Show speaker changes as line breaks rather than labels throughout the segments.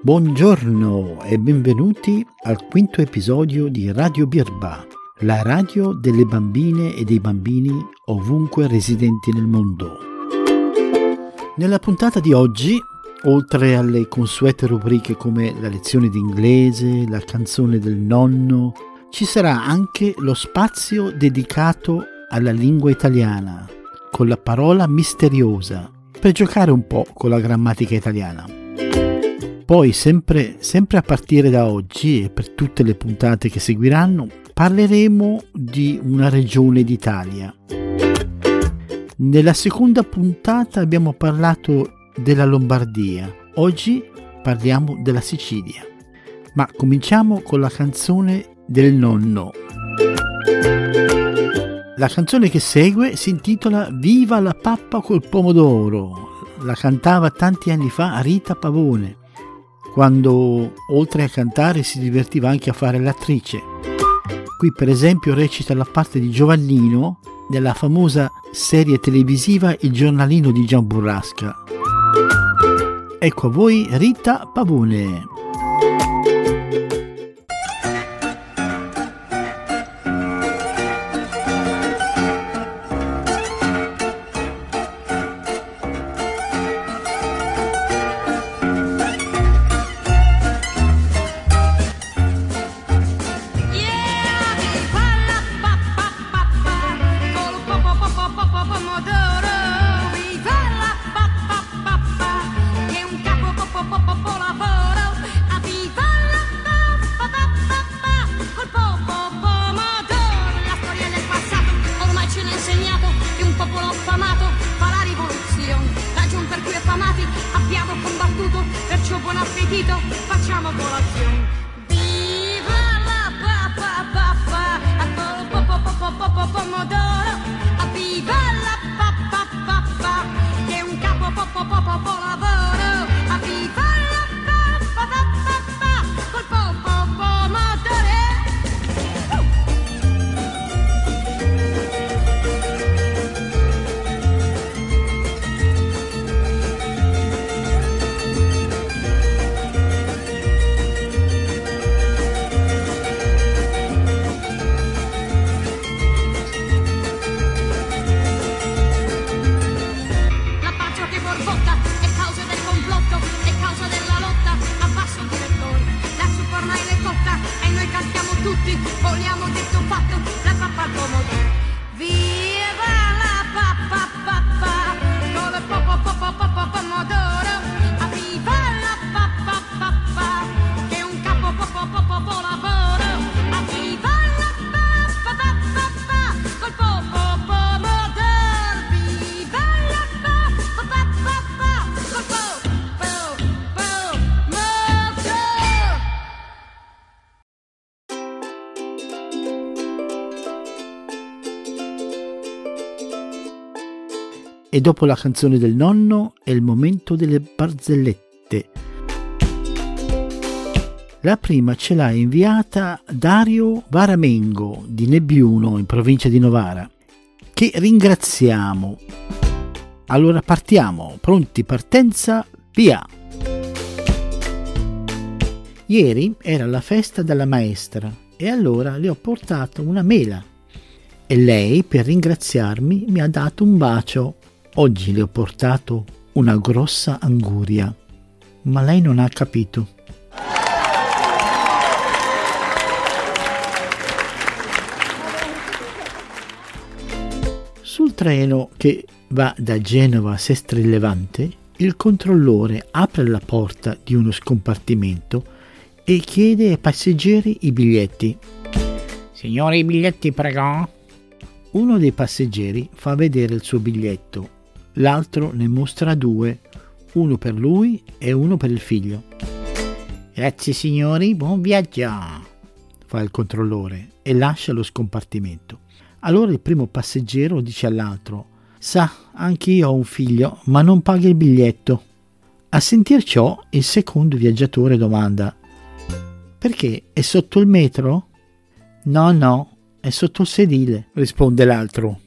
Buongiorno e benvenuti al quinto episodio di Radio Birba, la radio delle bambine e dei bambini ovunque residenti nel mondo. Nella puntata di oggi, oltre alle consuete rubriche come la lezione d'inglese, la canzone del nonno, ci sarà anche lo spazio dedicato alla lingua italiana, con la parola misteriosa, per giocare un po' con la grammatica italiana. Poi, sempre a partire da oggi e per tutte le puntate che seguiranno, parleremo di una regione d'Italia. Nella seconda puntata abbiamo parlato della Lombardia, oggi parliamo della Sicilia. Ma cominciamo con la canzone del nonno. La canzone che segue si intitola Viva la pappa col pomodoro. La cantava tanti anni fa Rita Pavone, quando oltre a cantare si divertiva anche a fare l'attrice. Qui per esempio recita la parte di Giovannino nella famosa serie televisiva Il giornalino di Gian Burrasca. Ecco a voi Rita Pavone.
Facciamo colazione. Viva la pappa pomodoro. Viva la pappa che è un capo lavoro. Viva la pappa col pomodoro. Vogliamo detto fatto, la pappa al pomodoro. Viva la pappa con il pomodoro. Viva la pappa che è un capo lavoro. Viva la pappa col pomodoro. Viva la pappa col pomodoro.
E dopo la canzone del nonno è il momento delle barzellette. La prima ce l'ha inviata Dario Varamengo di Nebbiuno in provincia di Novara, che ringraziamo. Allora partiamo, pronti, partenza, via! Ieri era la festa della maestra e allora le ho portato una mela e lei per ringraziarmi mi ha dato un bacio. Oggi le ho portato una grossa anguria, ma lei non ha capito. Sul treno che va da Genova a Sestri Levante, il controllore apre la porta di uno scompartimento e chiede ai passeggeri i biglietti. Signore, i biglietti, prego. Uno dei passeggeri fa vedere il suo biglietto. L'altro ne mostra due, uno per lui e uno per il figlio. Grazie signori, buon viaggio, fa il controllore e lascia lo scompartimento. Allora il primo passeggero dice all'altro: sa, anche io ho un figlio, ma non paga il biglietto. A sentir ciò, il secondo viaggiatore domanda: perché? È sotto il metro? No, è sotto il sedile, risponde l'altro.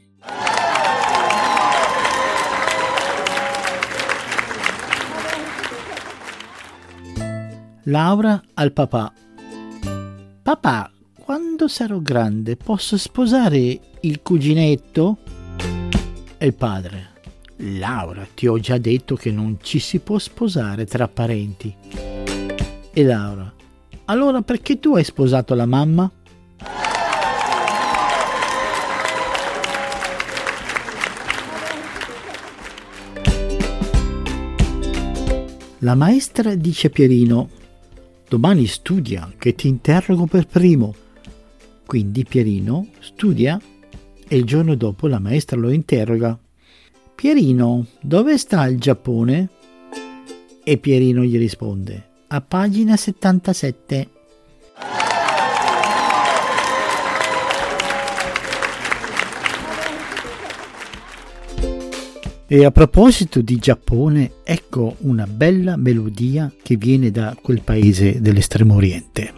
Laura al papà: papà, quando sarò grande posso sposare il cuginetto? E il padre: Laura, ti ho già detto che non ci si può sposare tra parenti. E Laura: allora perché tu hai sposato la mamma? La maestra dice a Pierino: domani studia, che ti interrogo per primo. Quindi Pierino studia e il giorno dopo la maestra lo interroga: Pierino, dove sta il Giappone? E Pierino gli risponde: a pagina 77. E a proposito di Giappone, ecco una bella melodia che viene da quel paese dell'Estremo Oriente.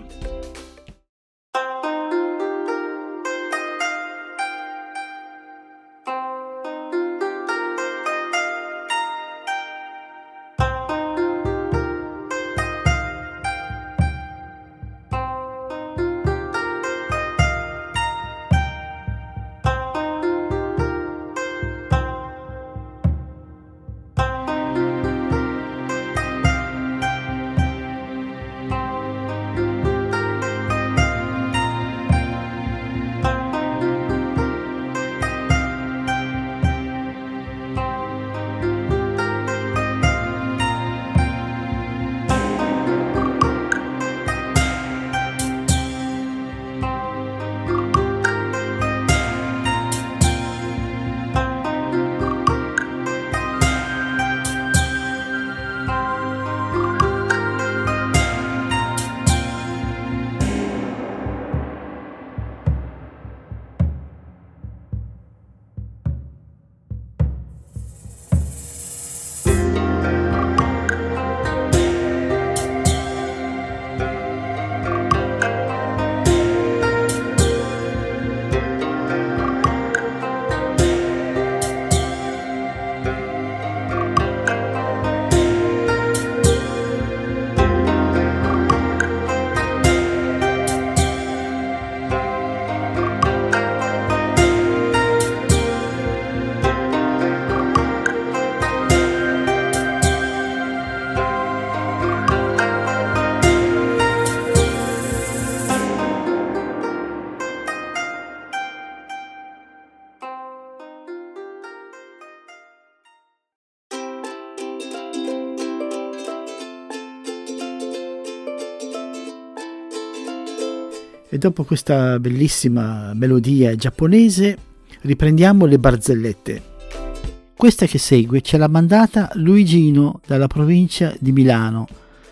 E dopo questa bellissima melodia giapponese riprendiamo le barzellette. Questa che segue ce l'ha mandata Luigino dalla provincia di Milano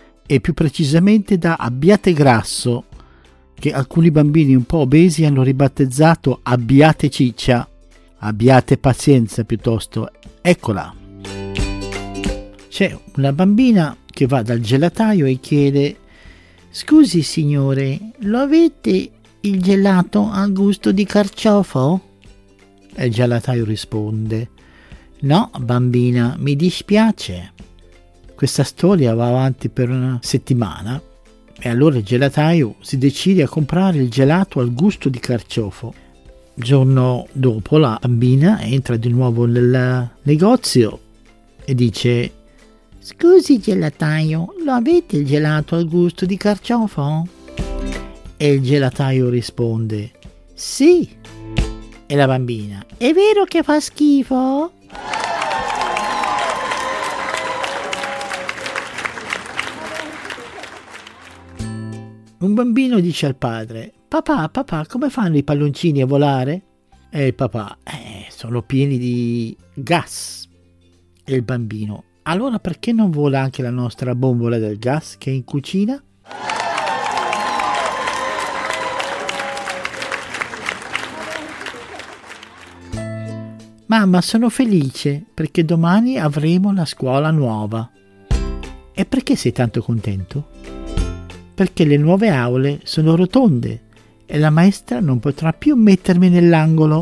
e più precisamente da Abbiategrasso, che alcuni bambini un po' obesi hanno ribattezzato Abbiate Ciccia. Abbiate pazienza piuttosto. Eccola. C'è una bambina che va dal gelataio e chiede: scusi signore, lo avete il gelato al gusto di carciofo? E il gelataio risponde: no bambina, mi dispiace. Questa storia va avanti per una settimana e allora il gelataio si decide a comprare il gelato al gusto di carciofo. Il giorno dopo la bambina entra di nuovo nel negozio e dice: scusi gelataio, lo avete il gelato al gusto di carciofo? E il gelataio risponde: sì. E la bambina: è vero che fa schifo? Un bambino dice al padre: papà, come fanno i palloncini a volare? E il papà: sono pieni di gas. E il bambino: allora perché non vola anche la nostra bombola del gas che è in cucina? Mamma, sono felice perché domani avremo la scuola nuova. E perché sei tanto contento? Perché le nuove aule sono rotonde e la maestra non potrà più mettermi nell'angolo.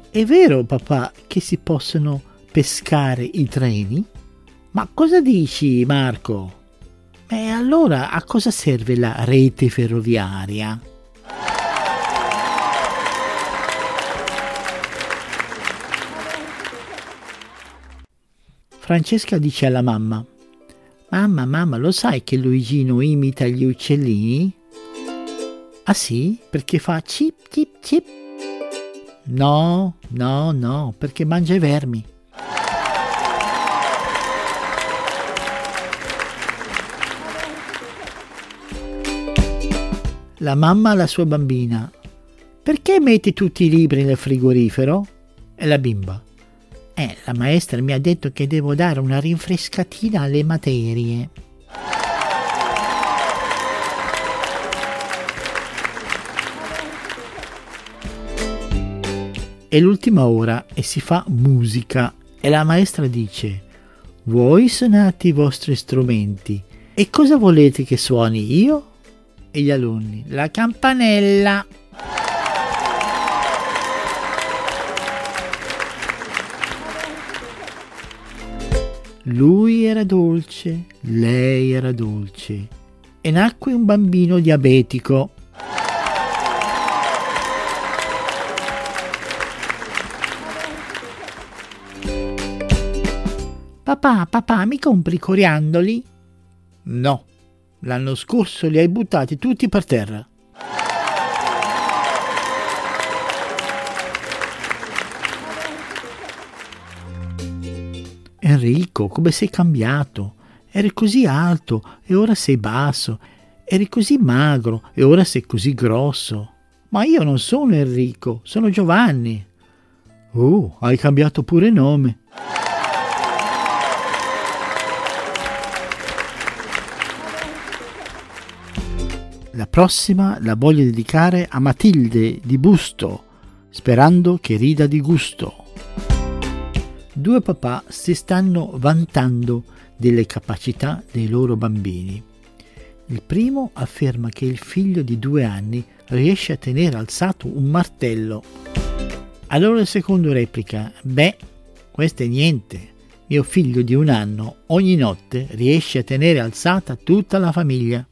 È vero, papà, che si possono pescare i treni? Ma cosa dici, Marco? E allora a cosa serve la rete ferroviaria? Francesca dice alla mamma: Mamma, lo sai che Luigino imita gli uccellini? Ah sì? Perché fa cip cip cip? No, perché mangia i vermi. La mamma alla sua bambina: perché metti tutti i libri nel frigorifero? E la bimba: la maestra mi ha detto che devo dare una rinfrescatina alle materie. È l'ultima ora e si fa musica e la maestra dice: voi suonate i vostri strumenti e cosa volete che suoni io? E gli alunni: la campanella. Lui era dolce, lei era dolce e nacque un bambino diabetico. Papà, mi compri i coriandoli? No, l'anno scorso li hai buttati tutti per terra. Enrico, come sei cambiato? Eri così alto e ora sei basso. Eri così magro e ora sei così grosso. Ma io non sono Enrico, sono Giovanni. Hai cambiato pure nome. La prossima la voglio dedicare a Matilde di Busto, sperando che rida di gusto. Due papà si stanno vantando delle capacità dei loro bambini. Il primo afferma che il figlio di 2 anni riesce a tenere alzato un martello. Allora il secondo replica: questo è niente. Mio figlio di 1 anno ogni notte riesce a tenere alzata tutta la famiglia.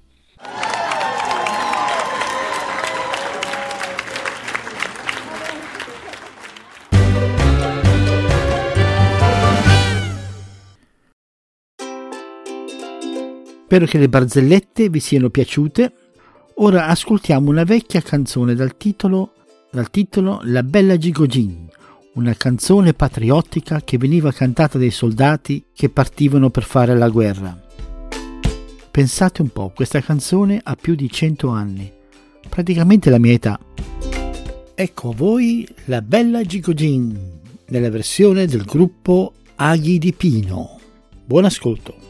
Spero che le barzellette vi siano piaciute. Ora ascoltiamo una vecchia canzone dal titolo La Bella Gigogin, una canzone patriottica che veniva cantata dai soldati che partivano per fare la guerra. Pensate un po', questa canzone ha più di 100 anni, praticamente la mia età. Ecco a voi La Bella Gigogin, nella versione del gruppo Aghi di Pino. Buon ascolto.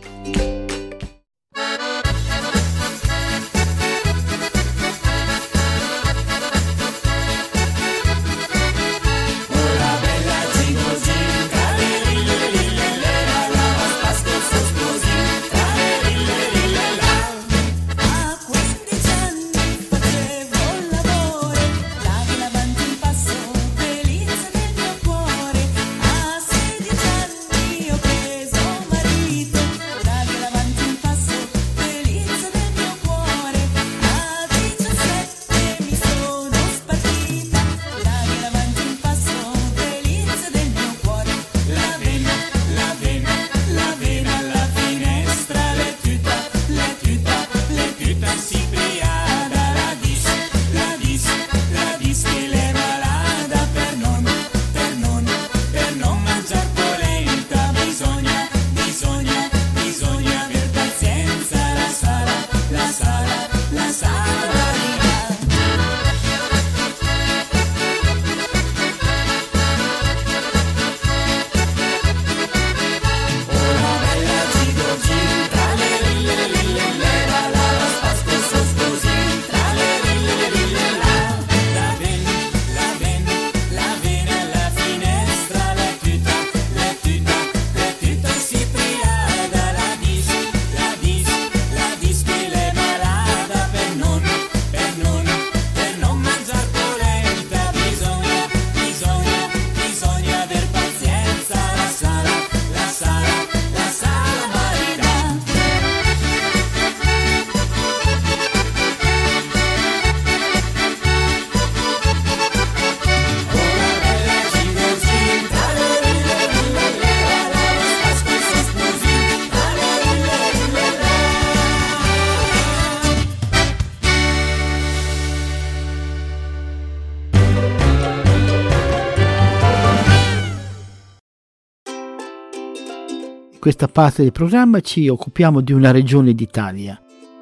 questa parte del programma ci occupiamo di una regione d'Italia.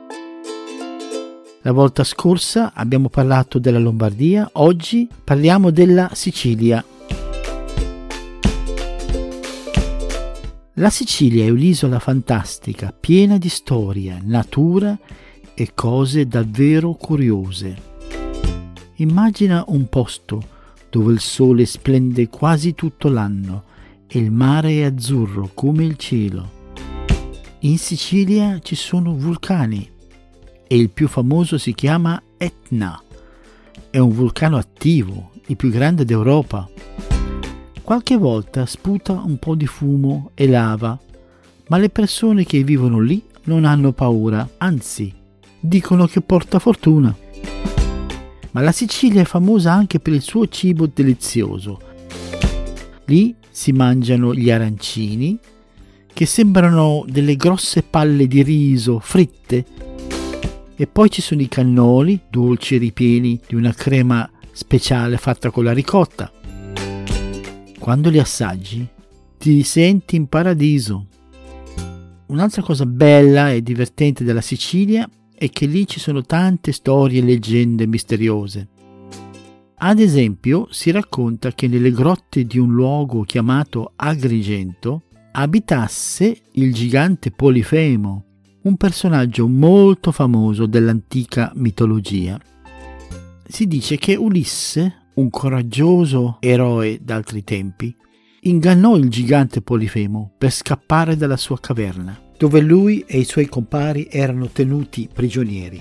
La volta scorsa abbiamo parlato della Lombardia, oggi parliamo della Sicilia. La Sicilia è un'isola fantastica, piena di storia, natura e cose davvero curiose. Immagina un posto dove il sole splende quasi tutto l'anno e il mare è azzurro come il cielo. In Sicilia ci sono vulcani e il più famoso si chiama Etna. È un vulcano attivo, il più grande d'Europa. Qualche volta sputa un po' di fumo e lava, ma le persone che vivono lì non hanno paura, anzi, dicono che porta fortuna. Ma la Sicilia è famosa anche per il suo cibo delizioso. Lì si mangiano gli arancini, che sembrano delle grosse palle di riso fritte, e poi ci sono i cannoli, dolci ripieni di una crema speciale fatta con la ricotta. Quando li assaggi, ti senti in paradiso. Un'altra cosa bella e divertente della Sicilia è che lì ci sono tante storie e leggende misteriose. Ad esempio, si racconta che nelle grotte di un luogo chiamato Agrigento abitasse il gigante Polifemo, un personaggio molto famoso dell'antica mitologia. Si dice che Ulisse, un coraggioso eroe d'altri tempi, ingannò il gigante Polifemo per scappare dalla sua caverna, dove lui e i suoi compari erano tenuti prigionieri.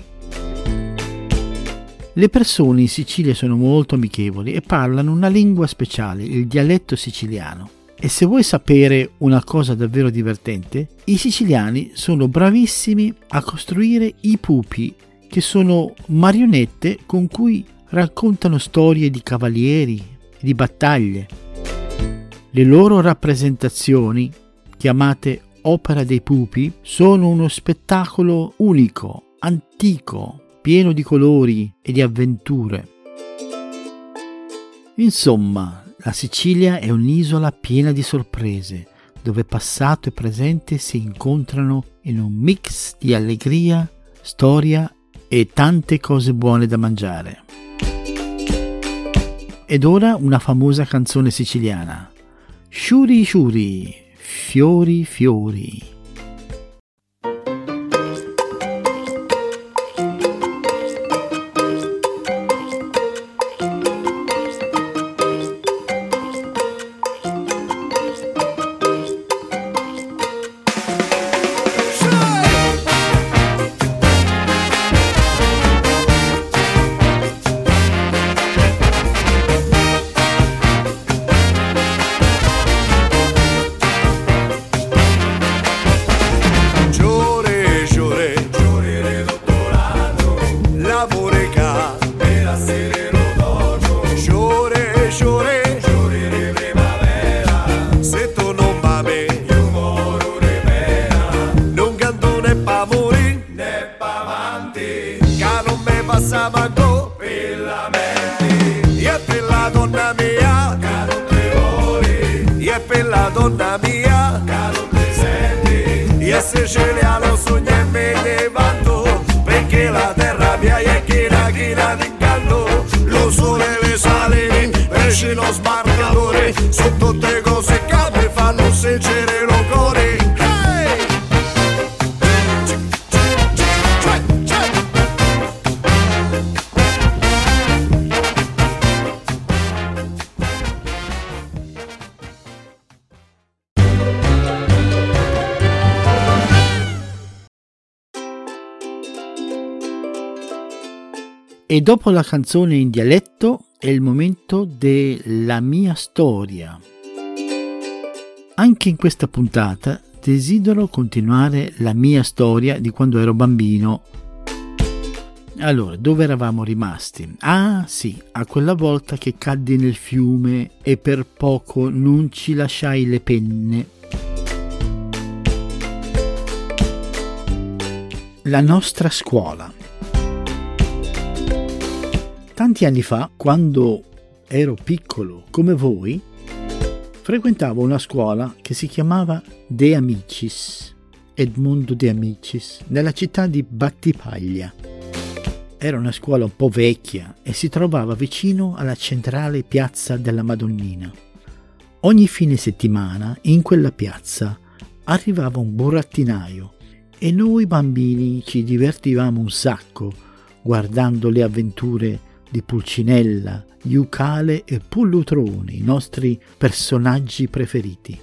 Le persone in Sicilia sono molto amichevoli e parlano una lingua speciale, il dialetto siciliano. E se vuoi sapere una cosa davvero divertente, i siciliani sono bravissimi a costruire i pupi, che sono marionette con cui raccontano storie di cavalieri, di battaglie. Le loro rappresentazioni, chiamate Opera dei Pupi, sono uno spettacolo unico, antico, pieno di colori e di avventure. Insomma, la Sicilia è un'isola piena di sorprese, dove passato e presente si incontrano in un mix di allegria, storia e tante cose buone da mangiare. Ed ora una famosa canzone siciliana. Sciuri sciuri, fiori fiori.
Donna mia, caro presenti, io siciliano sogno e me ne vanto, perché la terra mia è china di inganno, lo sole, le salini, pesci lo sbarcatore, sono tutte cose che mi fanno sincere lo cuore.
E dopo la canzone in dialetto è il momento della mia storia. Anche in questa puntata desidero continuare la mia storia di quando ero bambino. Allora, dove eravamo rimasti? Ah sì, a quella volta che caddi nel fiume e per poco non ci lasciai le penne. La nostra scuola. Tanti anni fa, quando ero piccolo come voi, Frequentavo una scuola che si chiamava De Amicis, Edmondo De Amicis, nella città di Battipaglia. Era una scuola un po' vecchia e si trovava vicino alla centrale piazza della Madonnina. Ogni fine settimana in quella piazza arrivava un burattinaio e noi bambini ci divertivamo un sacco guardando le avventure di Pulcinella, Iucale e Pullutrone, i nostri personaggi preferiti.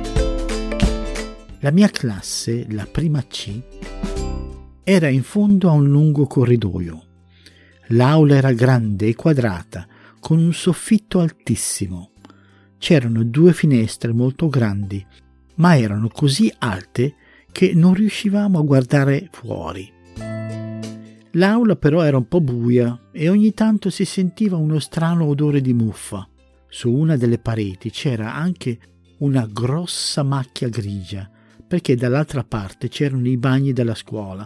La mia classe, la prima C, era in fondo a un lungo corridoio. L'aula era grande e quadrata, con un soffitto altissimo. C'erano 2 finestre molto grandi, ma erano così alte che non riuscivamo a guardare fuori. L'aula però era un po' buia e ogni tanto si sentiva uno strano odore di muffa. Su una delle pareti c'era anche una grossa macchia grigia, perché dall'altra parte c'erano i bagni della scuola.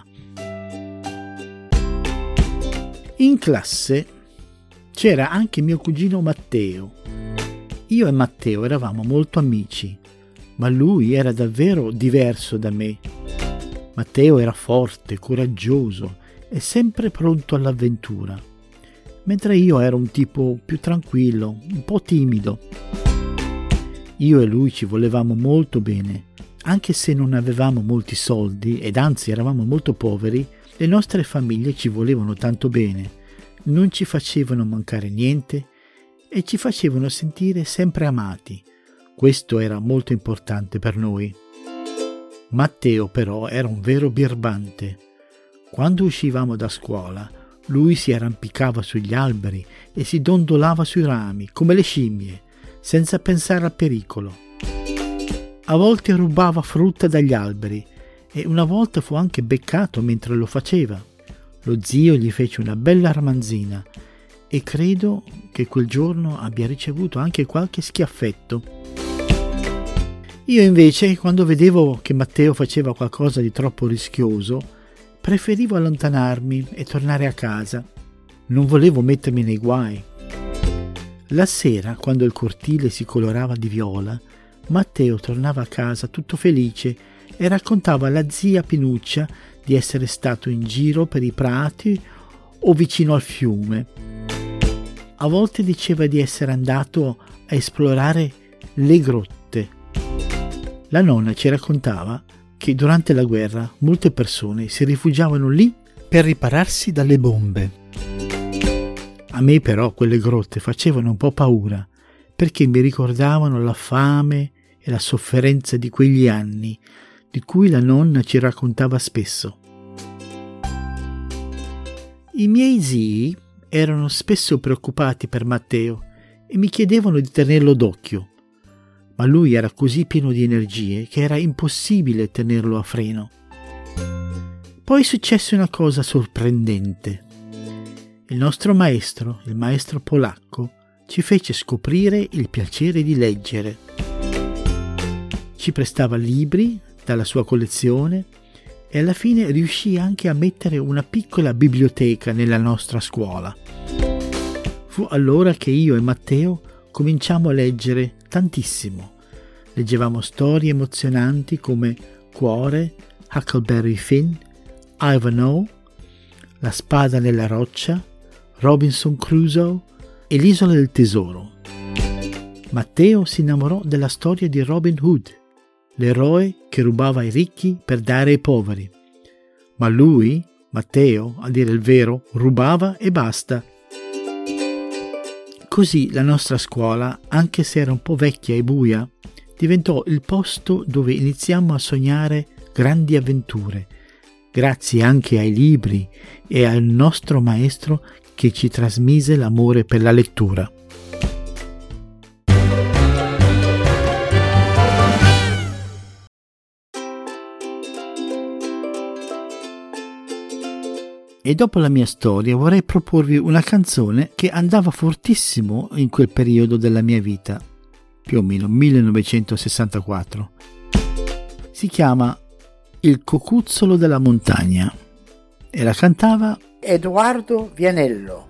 In classe c'era anche mio cugino Matteo. Io e Matteo eravamo molto amici, ma lui era davvero diverso da me. Matteo era forte, coraggioso e sempre pronto all'avventura, mentre io ero un tipo più tranquillo, un po' timido. Io e lui ci volevamo molto bene, anche se non avevamo molti soldi ed anzi eravamo molto poveri. Le nostre famiglie ci volevano tanto bene, non ci facevano mancare niente e ci facevano sentire sempre amati. Questo era molto importante per noi. Matteo però era un vero birbante. Quando uscivamo da scuola, lui si arrampicava sugli alberi e si dondolava sui rami come le scimmie, senza pensare al pericolo. A volte rubava frutta dagli alberi e una volta fu anche beccato mentre lo faceva. Lo zio gli fece una bella ramanzina e credo che quel giorno abbia ricevuto anche qualche schiaffetto. Io invece, quando vedevo che Matteo faceva qualcosa di troppo rischioso, preferivo allontanarmi e tornare a casa. Non volevo mettermi nei guai. La sera, quando il cortile si colorava di viola, Matteo tornava a casa tutto felice e raccontava alla zia Pinuccia di essere stato in giro per i prati o vicino al fiume. A volte diceva di essere andato a esplorare le grotte. La nonna ci raccontava che durante la guerra molte persone si rifugiavano lì per ripararsi dalle bombe. A me però quelle grotte facevano un po' paura, perché mi ricordavano la fame e la sofferenza di quegli anni, di cui la nonna ci raccontava spesso. I miei zii erano spesso preoccupati per Matteo e mi chiedevano di tenerlo d'occhio, ma lui era così pieno di energie che era impossibile tenerlo a freno. Poi successe una cosa sorprendente. Il nostro maestro, il maestro polacco, ci fece scoprire il piacere di leggere. Ci prestava libri dalla sua collezione e alla fine riuscì anche a mettere una piccola biblioteca nella nostra scuola. Fu allora che io e Matteo cominciamo a leggere tantissimo. Leggevamo storie emozionanti come Cuore, Huckleberry Finn, Ivanhoe, La spada nella roccia, Robinson Crusoe e l'Isola del tesoro. Matteo si innamorò della storia di Robin Hood, l'eroe che rubava ai ricchi per dare ai poveri. Ma lui, Matteo, a dire il vero, rubava e basta. Così la nostra scuola, anche se era un po' vecchia e buia, diventò il posto dove iniziamo a sognare grandi avventure, grazie anche ai libri e al nostro maestro che ci trasmise l'amore per la lettura. E dopo la mia storia vorrei proporvi una canzone che andava fortissimo in quel periodo della mia vita, più o meno 1964. Si chiama Il cocuzzolo della montagna e la cantava Edoardo Vianello.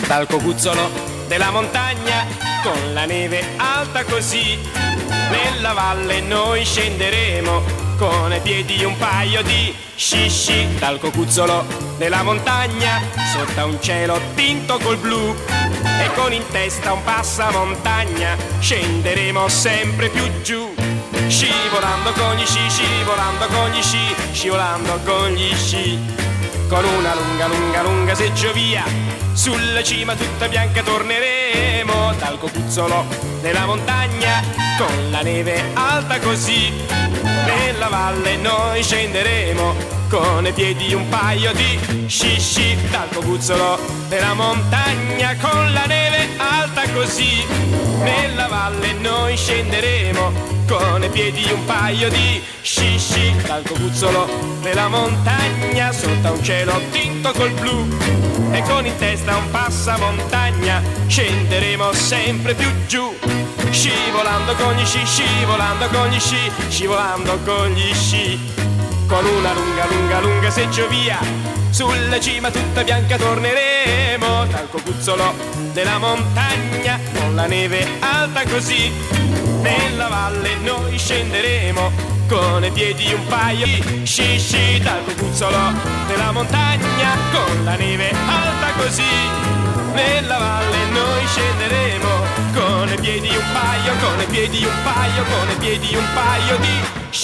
dal cocuzzolo della montagna, con la neve alta così, nella valle noi scenderemo, con ai piedi un paio di sci, dal cocuzzolo della montagna, sotto un cielo tinto col blu, e con in testa un passamontagna, scenderemo sempre più giù. Scivolando con gli sci, scivolando con gli sci, scivolando con gli sci, con una lunga, lunga, lunga seggiovia, sulla cima tutta bianca torneremo, dal cocuzzolo della montagna, con la neve alta così, nella valle noi scenderemo, con ai piedi un paio di sci, dal cocuzzolo della montagna, con la neve alta così, nella valle noi scenderemo, con ai piedi un paio di sci, dal cocuzzolo della montagna, sotto un cielo tinto col blu, e con in testa un passamontagna, scenderemo sempre più giù. Scivolando con gli sci, scivolando con gli sci, scivolando con gli sci, con una lunga, lunga, lunga seggiovia, sulla cima tutta bianca torneremo, dal cocuzzolo della montagna, con la neve alta così, nella valle noi scenderemo, con ai piedi un paio di sci, dal cocuzzolo della montagna, con la neve alta così, nella valle noi scenderemo, con ai piedi un paio, con ai piedi un paio, con ai piedi un paio di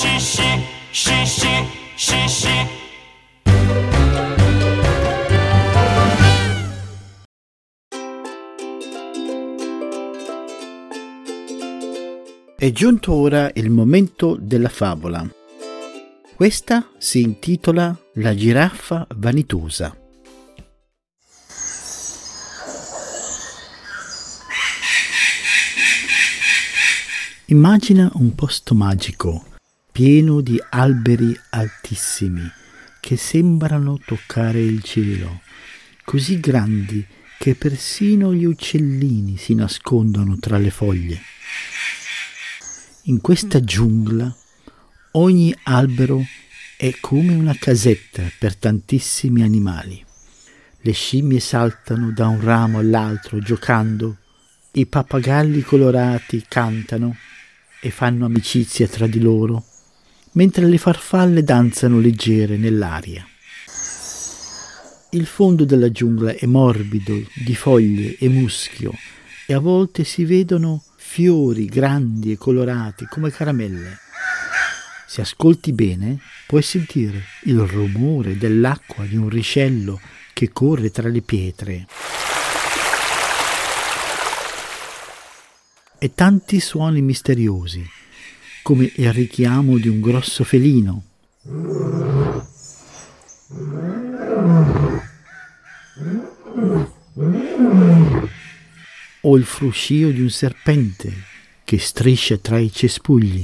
sci.
È giunto ora il momento della favola. Questa si intitola La giraffa vanitosa. Immagina un posto magico, pieno di alberi altissimi che sembrano toccare il cielo, così grandi che persino gli uccellini si nascondono tra le foglie. In questa giungla ogni albero è come una casetta per tantissimi animali. Le scimmie saltano da un ramo all'altro giocando, i pappagalli colorati cantano e fanno amicizia tra di loro, mentre le farfalle danzano leggere nell'aria. Il fondo della giungla è morbido di foglie e muschio e a volte si vedono fiori grandi e colorati come caramelle. Se ascolti bene puoi sentire il rumore dell'acqua di un ruscello che corre tra le pietre e tanti suoni misteriosi come il richiamo di un grosso felino o il fruscio di un serpente che striscia tra i cespugli.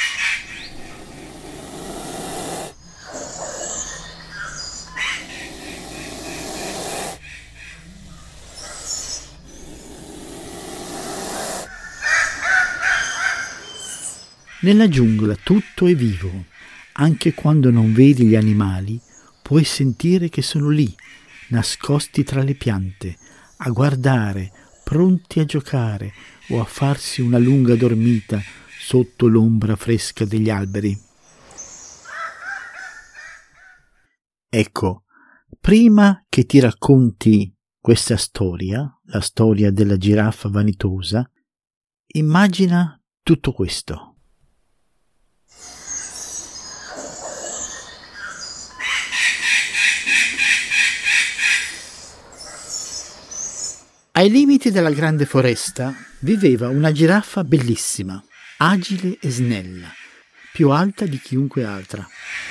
Nella giungla tutto è vivo, anche quando non vedi gli animali, puoi sentire che sono lì, nascosti tra le piante, a guardare, pronti a giocare o a farsi una lunga dormita sotto l'ombra fresca degli alberi. Ecco, prima che ti racconti questa storia, la storia della giraffa vanitosa, immagina tutto questo. Ai limiti della grande foresta viveva una giraffa bellissima, agile e snella, più alta di chiunque altra.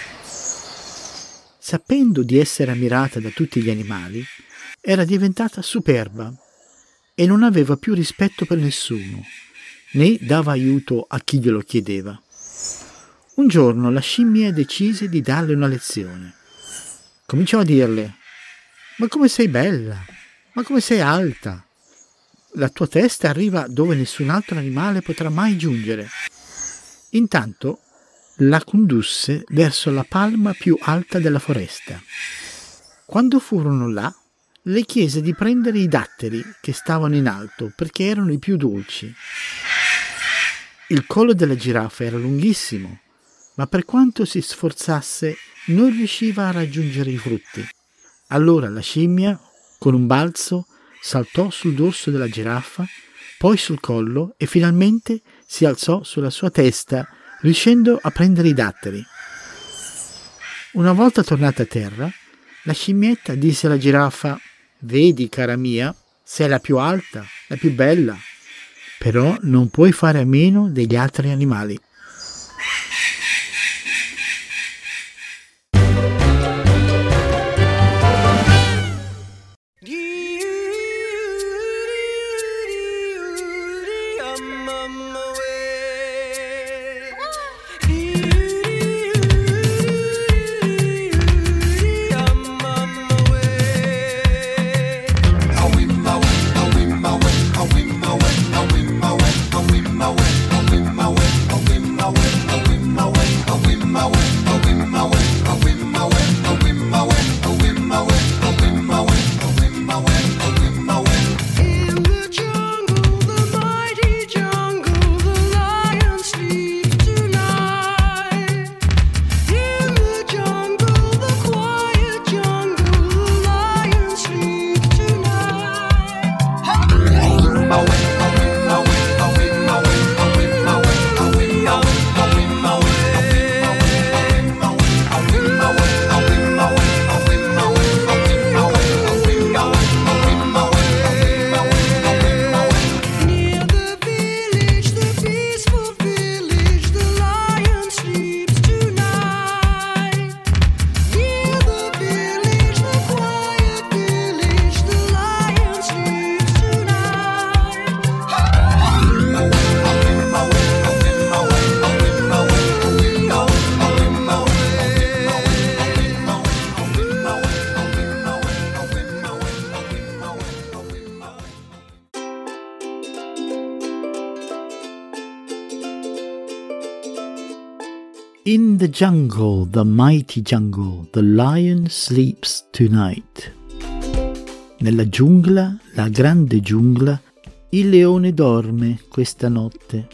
Sapendo di essere ammirata da tutti gli animali, era diventata superba e non aveva più rispetto per nessuno, né dava aiuto a chi glielo chiedeva. Un giorno la scimmia decise di darle una lezione. Cominciò a dirle: «Ma come sei bella! Ma come sei alta! La tua testa arriva dove nessun altro animale potrà mai giungere». Intanto la condusse verso la palma più alta della foresta. Quando furono là, le chiese di prendere i datteri che stavano in alto perché erano i più dolci. Il collo della giraffa era lunghissimo, ma per quanto si sforzasse non riusciva a raggiungere i frutti. Allora la scimmia, con un balzo, saltò sul dorso della giraffa, poi sul collo e finalmente si alzò sulla sua testa, riuscendo a prendere i datteri. Una volta tornata a terra, la scimmietta disse alla giraffa: «Vedi, cara mia, sei la più alta, la più bella, però non puoi fare a meno degli altri animali». In the jungle, the mighty jungle, the lion sleeps tonight. Nella giungla, la grande giungla, il leone dorme questa notte.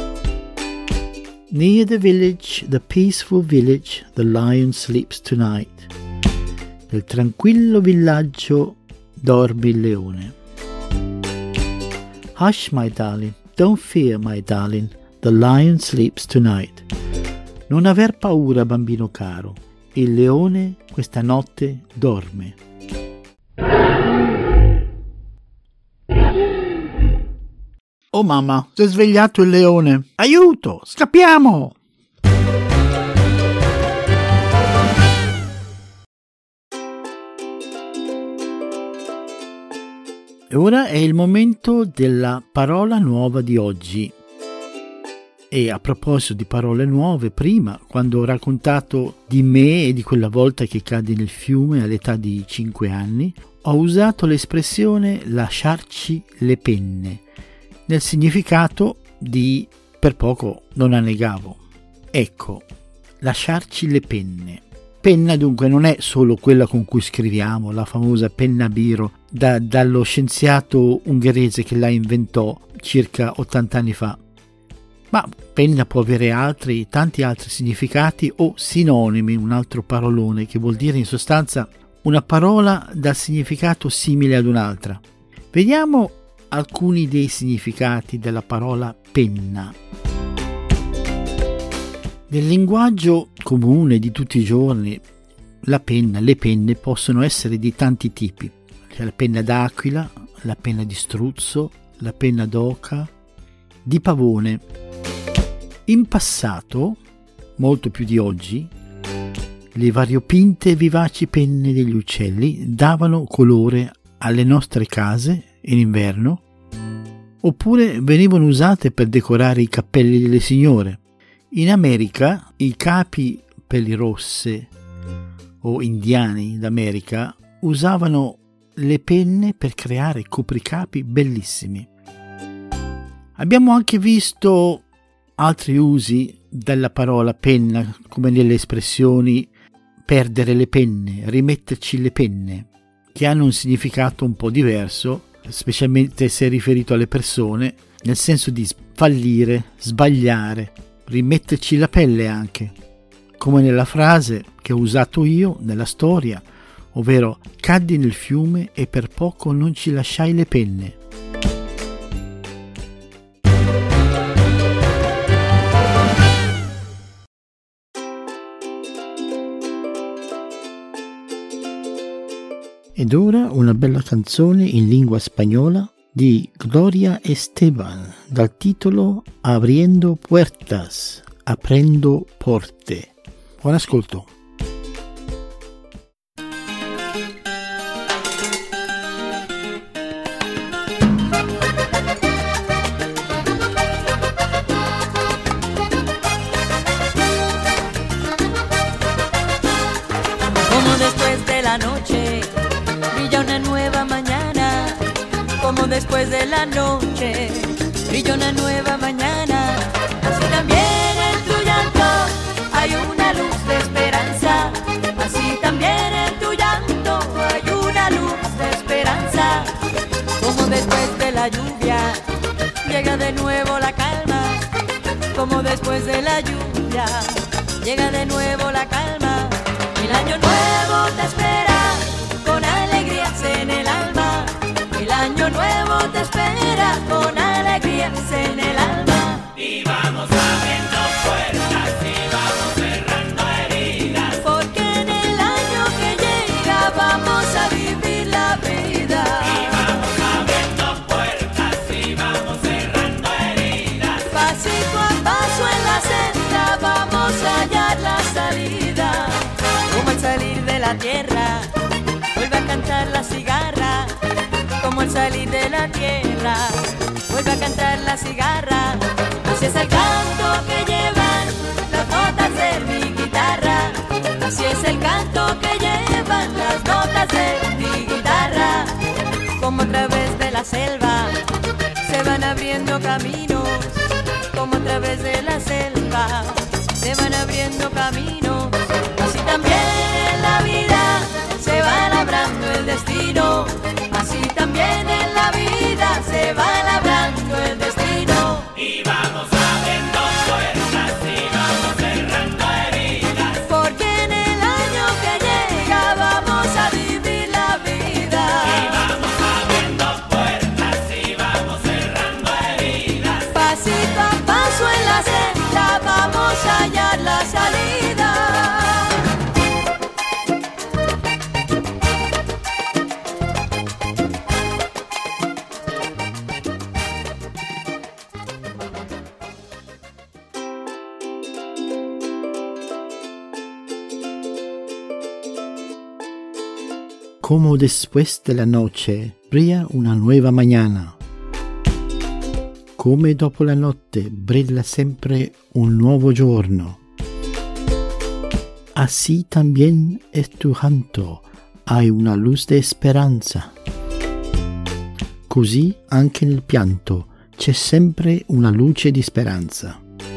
Near the village, the peaceful village, the lion sleeps tonight. Nel tranquillo villaggio dorme il leone. Hush, my darling, don't fear, my darling, the lion sleeps tonight. Non aver paura, bambino caro, il leone questa notte dorme. Oh mamma, si è svegliato il leone! Aiuto, scappiamo! E ora è il momento della parola nuova di oggi. E a proposito di parole nuove, prima, quando ho raccontato di me e di quella volta che cadde nel fiume all'età di 5 anni, ho usato l'espressione lasciarci le penne, nel significato di per poco non annegavo. Ecco, lasciarci le penne. Penna dunque non è solo quella con cui scriviamo, la famosa penna biro, dallo scienziato ungherese che la inventò circa 80 anni fa. Ma penna può avere tanti altri significati o sinonimi, un altro parolone che vuol dire in sostanza una parola dal significato simile ad un'altra. Vediamo alcuni dei significati della parola penna. Nel linguaggio comune di tutti i giorni, la penna, le penne possono essere di tanti tipi. C'è la penna d'aquila, la penna di struzzo, la penna d'oca, di pavone. In passato, molto più di oggi, le variopinte e vivaci penne degli uccelli davano colore alle nostre case in inverno, oppure venivano usate per decorare i cappelli delle signore. In America, i capi pellirosse o indiani d'America usavano le penne per creare copricapi bellissimi. Abbiamo anche visto altri usi della parola penna, come nelle espressioni perdere le penne, rimetterci le penne. che hanno un significato un po' diverso, specialmente se riferito alle persone, nel senso di fallire, sbagliare, rimetterci la pelle anche, come nella frase che ho usato io nella storia, ovvero caddi nel fiume e per poco non ci lasciai le penne. Ed ora una bella canzone in lingua spagnola di Gloria Estefan dal titolo Abriendo puertas, aprendo porte. Buon ascolto.
Como después de la noche brilla una nueva mañana, como después de la noche brilla una nueva mañana, así también en tu llanto hay una luz de esperanza, así también en tu llanto hay una luz de esperanza, como después de la lluvia llega de nuevo la calma, como después de la lluvia llega de nuevo la calma, el año nuevo te espera con alegrías en el alma, el año nuevo te espera con alegrías en el alma.
Y vamos abriendo puertas y vamos cerrando heridas,
Porque en el año que llega vamos a vivir la vida.
y vamos abriendo puertas y vamos cerrando heridas,
Pasito a paso en la senda vamos a hallar la salida. Como al salir de la tierra vuelve a cantar la cigarra, como al salir de la tierra vuelve a cantar la cigarra. Así es el canto que llevan las notas de mi guitarra, así es el canto que llevan las notas de mi guitarra. Como a través de la selva se van abriendo caminos, como a través de la selva se van abriendo caminos, así también en la vida se va labrando el destino, así también en la vida se va labrando el destino.
y vamos abriendo puertas y vamos cerrando heridas,
Porque en el año que llega vamos a vivir la vida.
y vamos abriendo puertas y vamos cerrando heridas,
Pasito a paso en la senda vamos a hallar la salida.
Como después de la noche brilla una nueva mañana. Come dopo la notte brilla sempre un nuovo giorno. Así también es tu canto, hai una luz de speranza. Così anche nel pianto c'è sempre una luce di speranza.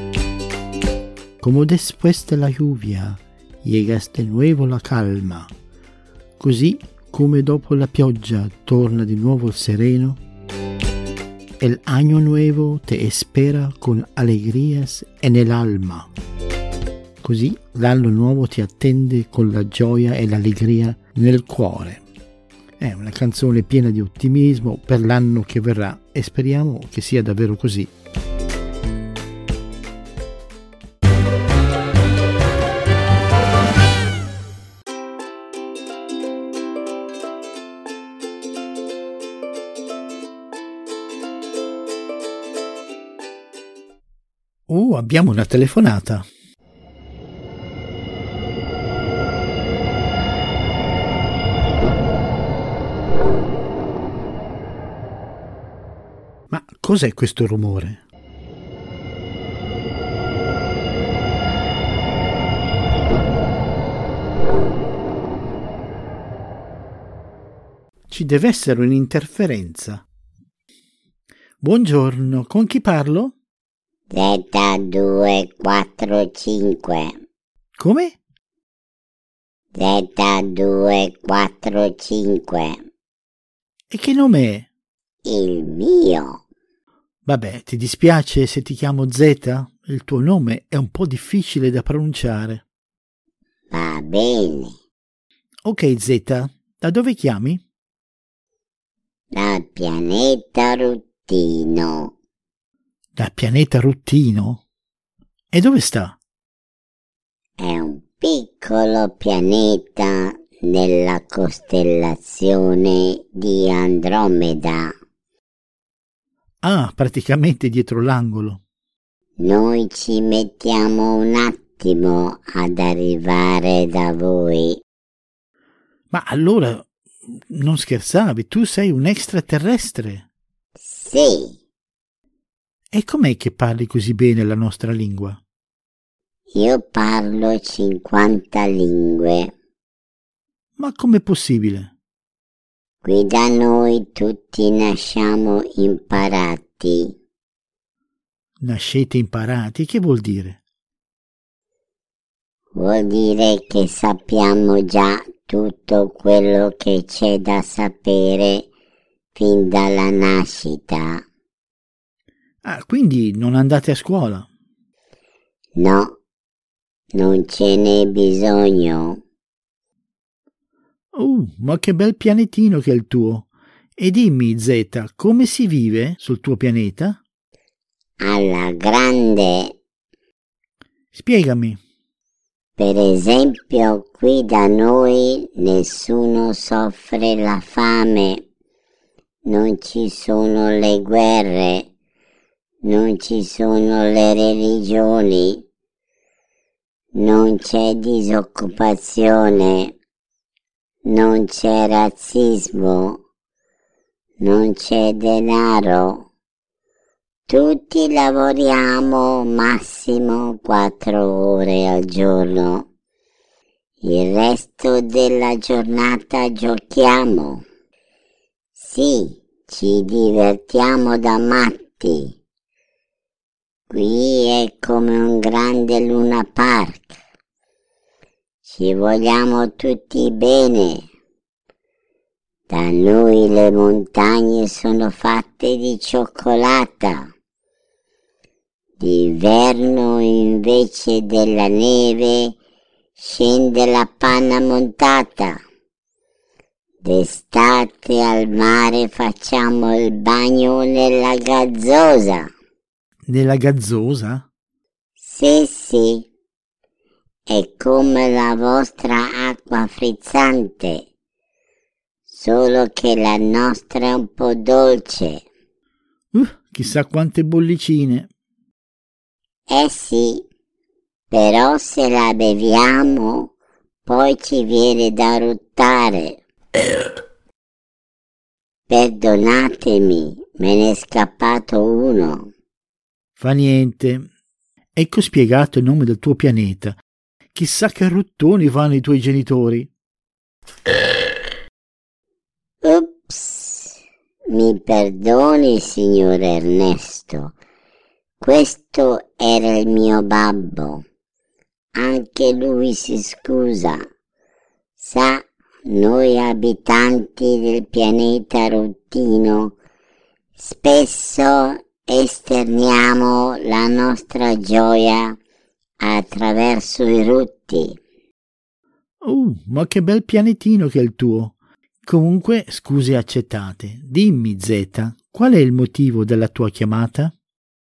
Como después de la lluvia llegas de nuevo la calma. Così come dopo la pioggia torna di nuovo il sereno, el año nuevo te espera con alegrías en el alma. Così l'anno nuovo ti attende con la gioia e l'allegria nel cuore. È una canzone piena di ottimismo per l'anno che verrà e speriamo che sia davvero così. Abbiamo una telefonata. Ma cos'è questo rumore? Ci deve essere un'interferenza. Buongiorno, con chi parlo?
Z245.
Come?
Z245.
E che nome è?
Il mio.
Vabbè, ti dispiace se ti chiamo Z? Il tuo nome è un po' difficile da pronunciare.
Va bene.
Ok, Z, da dove chiami?
Dal pianeta Ruttino.
Dal pianeta Ruttino? E dove sta?
È un piccolo pianeta nella costellazione di Andromeda.
Ah, praticamente dietro l'angolo.
Noi ci mettiamo un attimo ad arrivare da voi.
Ma allora non scherzavi, tu sei un extraterrestre.
Sì,
E com'è che parli così bene la nostra lingua?
io parlo 50 lingue.
Ma com'è possibile?
Qui da noi tutti nasciamo imparati.
Nascete imparati, che vuol dire?
Vuol dire che sappiamo già tutto quello che c'è da sapere fin dalla nascita.
Ah, quindi non andate a scuola?
No, non ce n'è bisogno.
Ma che bel pianetino che è il tuo. E dimmi, Z, come si vive sul tuo pianeta?
Alla grande.
Spiegami.
Per esempio, qui da noi nessuno soffre la fame, non ci sono le guerre, non ci sono le religioni, non c'è disoccupazione, non c'è razzismo, non c'è denaro. Tutti lavoriamo massimo 4 ore al giorno. Il resto della giornata giochiamo. Sì, ci divertiamo da matti. Qui è come un grande Luna Park. Ci vogliamo tutti bene. Da noi le montagne sono fatte di cioccolata. D'inverno invece della neve scende la panna montata. D'estate al mare facciamo il bagno nella gazzosa.
Nella gazzosa?
Sì, è come la vostra acqua frizzante, solo che la nostra è un po' dolce.
Chissà quante bollicine.
Sì, però se la beviamo poi ci viene da ruttare. Perdonatemi, me ne è scappato uno.
Fa niente. Ecco spiegato il nome del tuo pianeta. Chissà che ruttoni fanno i tuoi genitori.
Ups, mi perdoni, signor Ernesto. Questo era il mio babbo. Anche lui si scusa. Sa, noi abitanti del pianeta Ruttino spesso esterniamo la nostra gioia attraverso i rutti.
Ma che bel pianetino che è il tuo. Comunque, scuse accettate. Dimmi, Z, qual è il motivo della tua chiamata?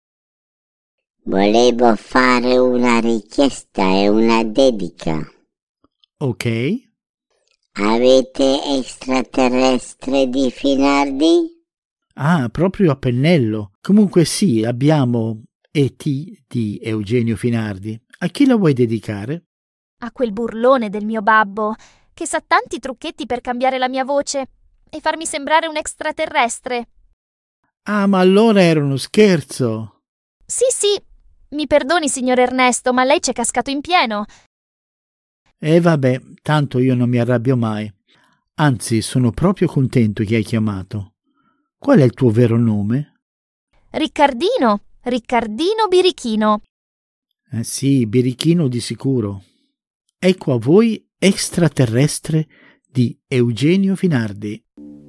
Volevo fare una richiesta e una dedica.
Ok.
Avete extraterrestre di Finardi?
Ah, proprio a pennello. Comunque sì, abbiamo E.T. di Eugenio Finardi. A chi la vuoi dedicare?
A quel burlone del mio babbo, che sa tanti trucchetti per cambiare la mia voce e farmi sembrare un extraterrestre.
Ah, ma allora era uno scherzo.
Sì, mi perdoni, signor Ernesto, ma lei c'è cascato in pieno.
E vabbè, tanto io non mi arrabbio mai. Anzi, sono proprio contento che hai chiamato. Qual è il tuo vero nome?
Riccardino Birichino.
Sì, Birichino di sicuro. Ecco a voi Extraterrestre di Eugenio Finardi.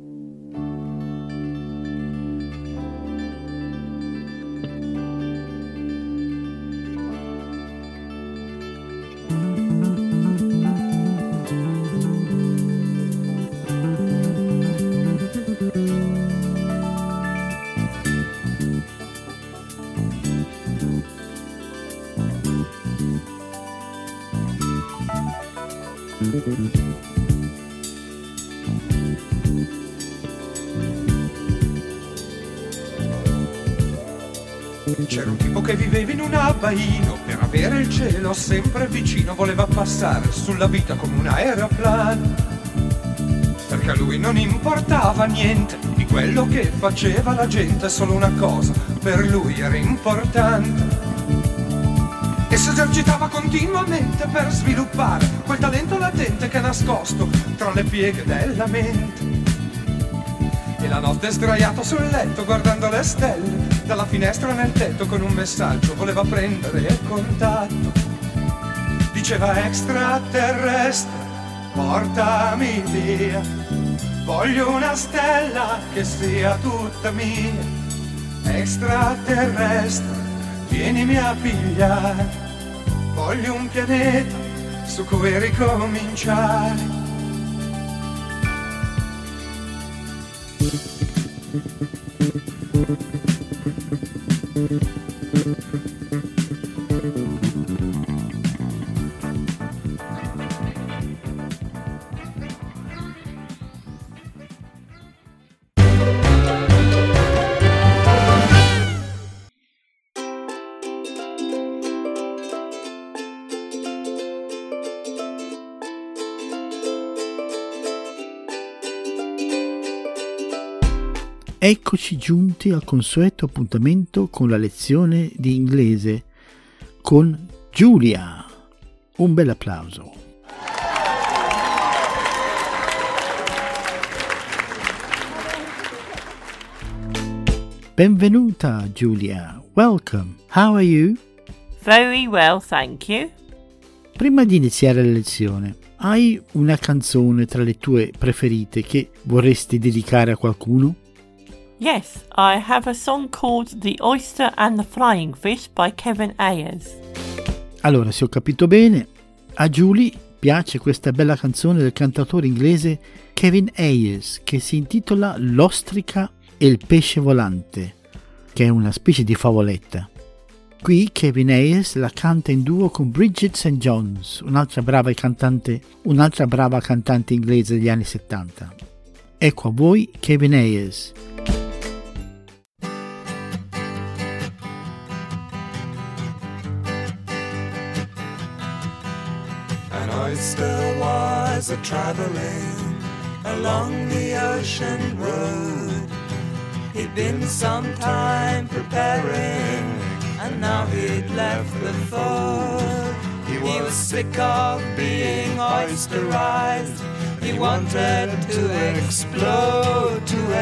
C'era un tipo che viveva in un abbaino, per avere il cielo sempre vicino voleva passare sulla vita come un aeroplano, perché a lui non importava niente di quello che faceva la gente, solo una cosa per lui era importante, e si esercitava continuamente per sviluppare quel talento latente che è nascosto tra le pieghe della mente. E la notte sdraiato sul letto guardando le stelle dalla finestra nel tetto con un messaggio voleva prendere contatto. Diceva: extraterrestre, portami via, voglio una stella che sia tutta mia. Extraterrestre, vienimi a pigliare, voglio un pianeta su cui ricominciare.
Eccoci giunti al consueto appuntamento con la lezione di inglese con Giulia. Un bel applauso. Benvenuta Giulia. Welcome. How are you?
Very well, thank you.
Prima di iniziare la lezione, hai una canzone tra le tue preferite che vorresti dedicare a qualcuno?
Yes, I have a song called The Oyster and the Flying Fish by Kevin Ayers.
Allora, se ho capito bene, a Julie piace questa bella canzone del cantautore inglese Kevin Ayers che si intitola L'ostrica e il pesce volante, che è una specie di favoletta. Qui Kevin Ayers la canta in duo con Bridget St. Jones, un'altra brava cantante inglese degli anni 70. Ecco a voi Kevin Ayers.
An oyster was a-traveling along the ocean road. He'd been some time preparing, and now he'd left the fold. He was sick of being oysterized. He wanted to explode,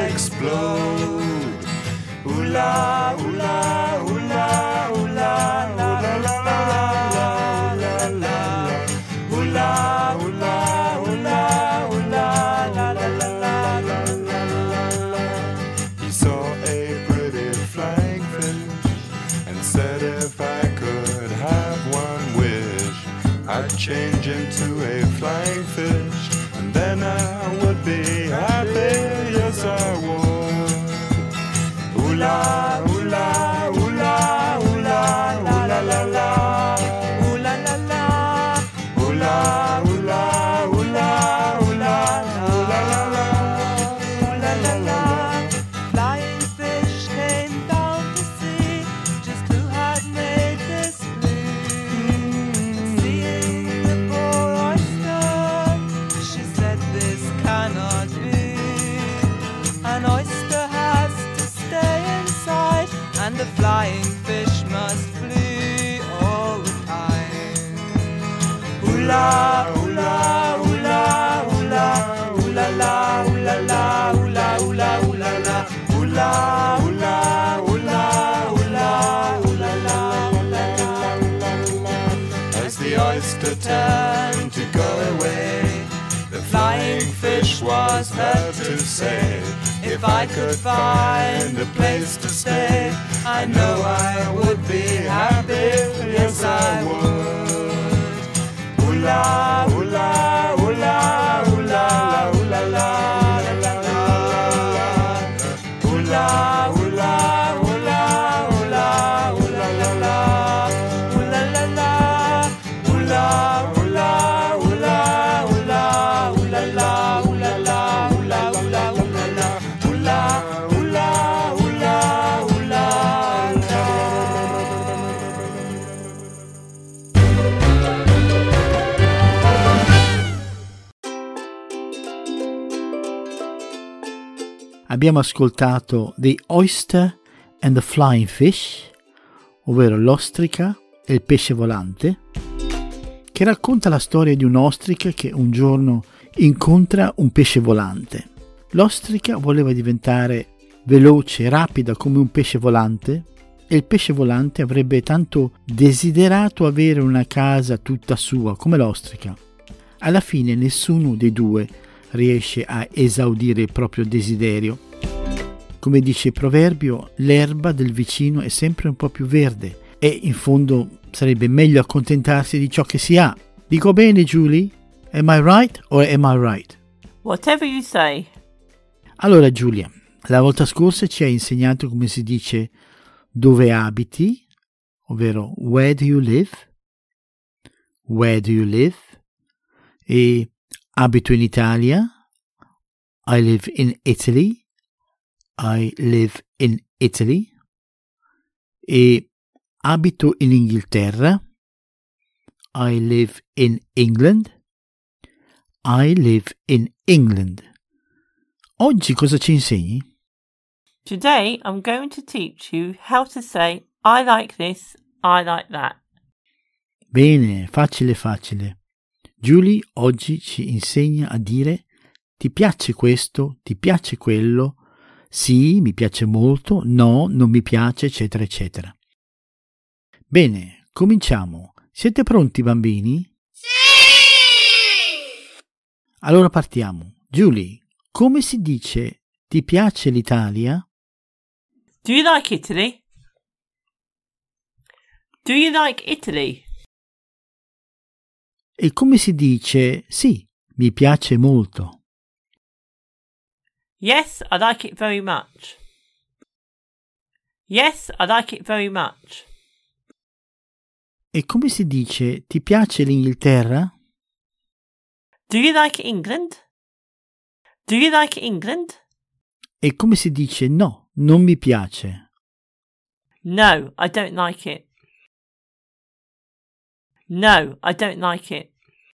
Ooh la, ooh la, ooh la, ooh la, la la la la la la. Ooh la, ooh la, ooh la, ooh la, la la la la la. He saw a pretty flying fish and said, if I could have one wish, I'd change into a flying fish, and then I would be happy, yes I would. Ooh la, ooh la, ooh la, ooh la, la la la la. Ooh la la la. Ooh la, ooh la, ooh la, ooh la, ooh la la la. Ooh la la la.
Flying fish came down to see just who had made this blue. Seeing the poor oyster
was her to say. If I could find a place to stay, I know I would be happy, yes I would. Ooh la, ooh la, ooh la, ooh la, ooh la la, la la la. Ooh la, ooh la, ooh la, ooh la, ooh la la la. Ooh la la la. Ooh la, ooh la, ooh la, ooh la, ooh la la, ooh la la, ooh la, ooh la, ooh la la. Ooh la, ooh la, ooh la, ooh la, la.
Abbiamo ascoltato The Oyster and the Flying Fish, ovvero l'ostrica e il pesce volante, che racconta la storia di un'ostrica che un giorno incontra un pesce volante. L'ostrica voleva diventare veloce e rapida come un pesce volante e il pesce volante avrebbe tanto desiderato avere una casa tutta sua come l'ostrica. Alla fine nessuno dei due riesce a esaudire il proprio desiderio. Come dice il proverbio, l'erba del vicino è sempre un po' più verde e in fondo sarebbe meglio accontentarsi di ciò che si ha. Dico bene, Julie? Am I right or am I right?
Whatever you say.
Allora, Giulia, la volta scorsa ci hai insegnato come si dice dove abiti, ovvero where do you live? Where do you live? E abito in Italia. I live in Italy. I live in Italy. E abito in Inghilterra. I live in England. I live in England. Oggi cosa ci insegni?
Today I'm going to teach you how to say I like this, I like that.
Bene, facile facile. Julie oggi ci insegna a dire ti piace questo, ti piace quello, sì, mi piace molto, no, non mi piace, eccetera, eccetera. Bene, cominciamo. Siete pronti, bambini?
Sì!
Allora partiamo. Julie, come si dice ti piace l'Italia?
Do you like Italy? Do you like Italy?
E come si dice sì, mi piace molto?
Yes, I like it very much. Yes, I like it very much.
E come si dice ti piace l'Inghilterra?
Do you like England? Do you like England?
E come si dice no, non mi piace?
No, I don't like it. No, I don't like it.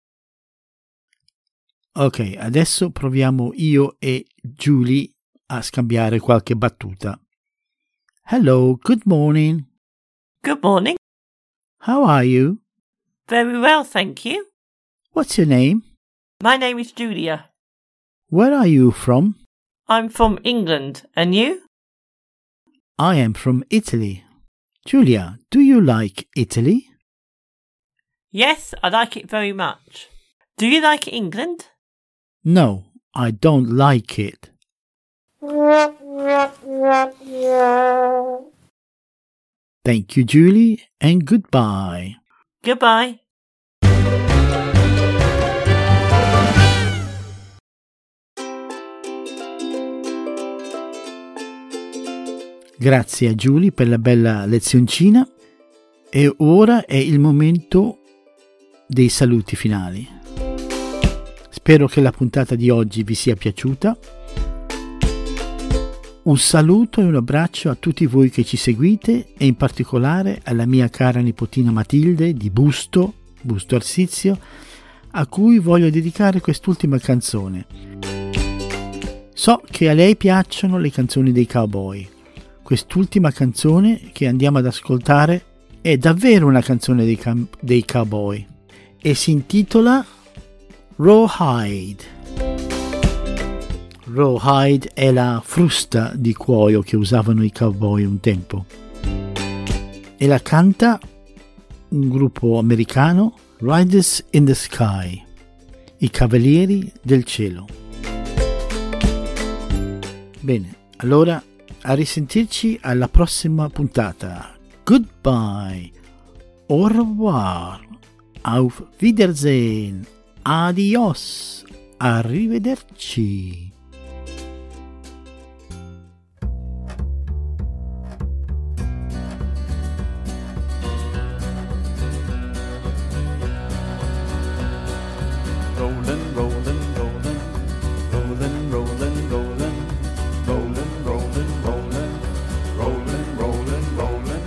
Ok, adesso proviamo io e Julie a scambiare qualche battuta. Hello, good morning.
Good morning.
How are you?
Very well, thank you.
What's your name?
My name is Julia.
Where are you from?
I'm from England, and you?
I am from Italy. Julia, do you like Italy?
Yes, I like it very much. Do you like England?
No, I don't like it. Thank you, Julie, and goodbye.
Goodbye.
Grazie a Julie per la bella lezioncina e ora è il momento dei saluti finali. Spero che la puntata di oggi vi sia piaciuta. Un saluto e un abbraccio a tutti voi che ci seguite e in particolare alla mia cara nipotina Matilde di Busto Arsizio, a cui voglio dedicare quest'ultima canzone. So che a lei piacciono le canzoni dei cowboy. Quest'ultima canzone che andiamo ad ascoltare è davvero una canzone dei cowboy e si intitola Rawhide. Rawhide è la frusta di cuoio che usavano i cowboy un tempo e la canta un gruppo americano, Riders in the Sky, i Cavalieri del Cielo. Bene, allora a risentirci alla prossima puntata. Goodbye, au revoir, auf Wiedersehen, adios, arrivederci.
Rolling, rolling, rolling, rolling, rolling, rolling, rolling, rolling, rolling, rolling, rolling, rolling,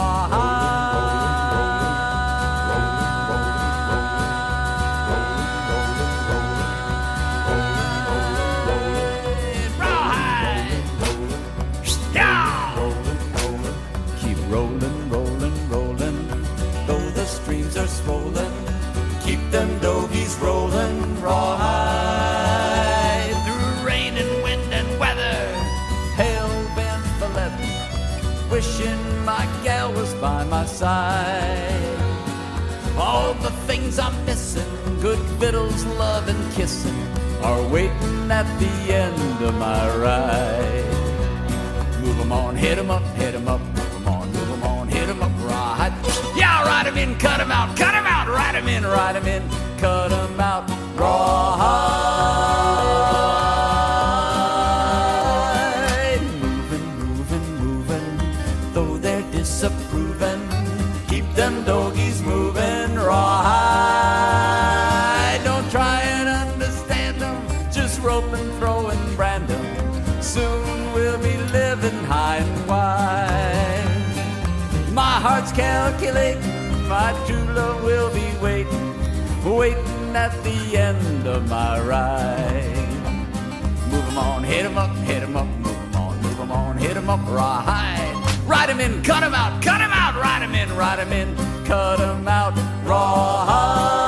rawhide, keep rolling, rolling, rolling, though the streams are swollen. Keep them dogies rolling rawhide through rain and wind and weather, hell bent for leather, wishing my gal was by my side. All the things I'm missing, good victuals, love and kissing, are waiting at the end of my ride. Move 'em on, hit 'em up, hit 'em up, move 'em on, move 'em on, hit 'em up, rawhide. Yeah, ride 'em in, cut 'em out, ride 'em in, ride 'em in, cut 'em out, rawhide. Moving, moving, moving, though they're disapproving, keep them dogies moving, rawhide. Don't try and understand them, just rope and throw and brand them. Soon we'll be living high and wide. My heart's calculating, my true love will be waiting, waiting at the end of my ride. Move 'em on, hit 'em up, hit 'em up, move 'em on, move 'em on, hit 'em up, rawhide. Ride 'em in, cut 'em out, ride 'em in, ride 'em in, cut 'em out, rawhide.